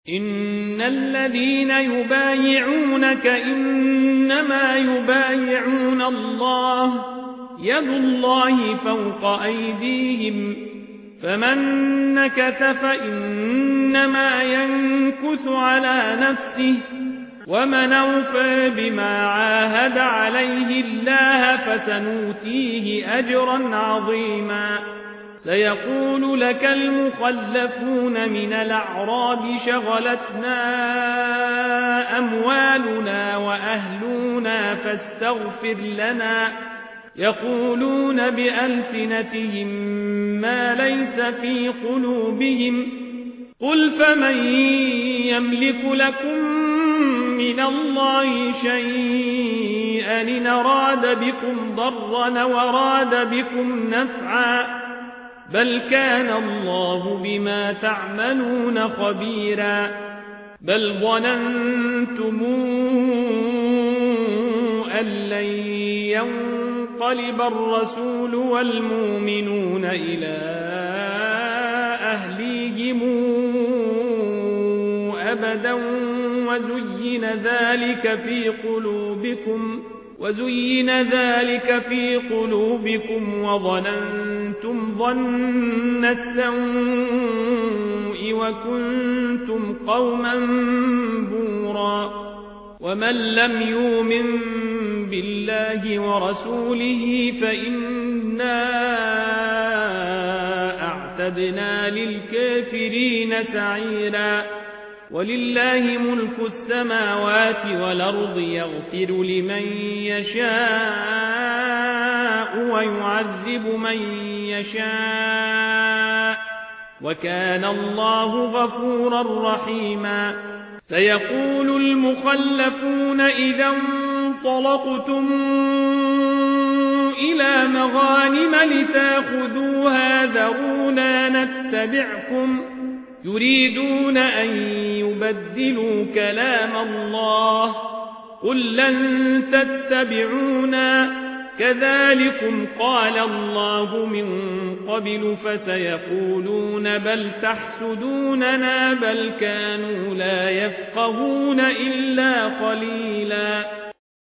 إن الذين يبايعونك إنما يبايعون الله يد الله فوق أيديهم فمن نكث فإنما ينكث على نفسه ومن أوفى بما عاهد عليه الله فسنؤتيه أجرا عظيما سيقول لك المخلفون من الأعراب شغلتنا أموالنا وأهلنا فاستغفر لنا يقولون بألسنتهم ما ليس في قلوبهم قل فمن يملك لكم من الله شيئا إن أراد بكم ضرا وراد بكم نفعا بل كان الله بما تعملون خبيرا بل ظننتم أن لن ينقلب الرسول والمؤمنون إلى أهليهم أبدا وزين ذلك في قلوبكم وظننتم ظن السوء وكنتم قوما بورا ومن لم يؤمن بالله ورسوله فإنا أعتدنا للكافرين سعيرا ولله ملك السماوات والأرض يغفر لمن يشاء ويعذب من يشاء وكان الله غفورا رحيما سيقول المخلفون إذا انطلقتم إلى مغانم لتأخذوها ذرونا نتبعكم يريدون أن يبدلوا كلام الله قل لن تتبعونا كذلكم قال الله من قبل فسيقولون بل تحسدوننا بل كانوا لا يفقهون إلا قليلا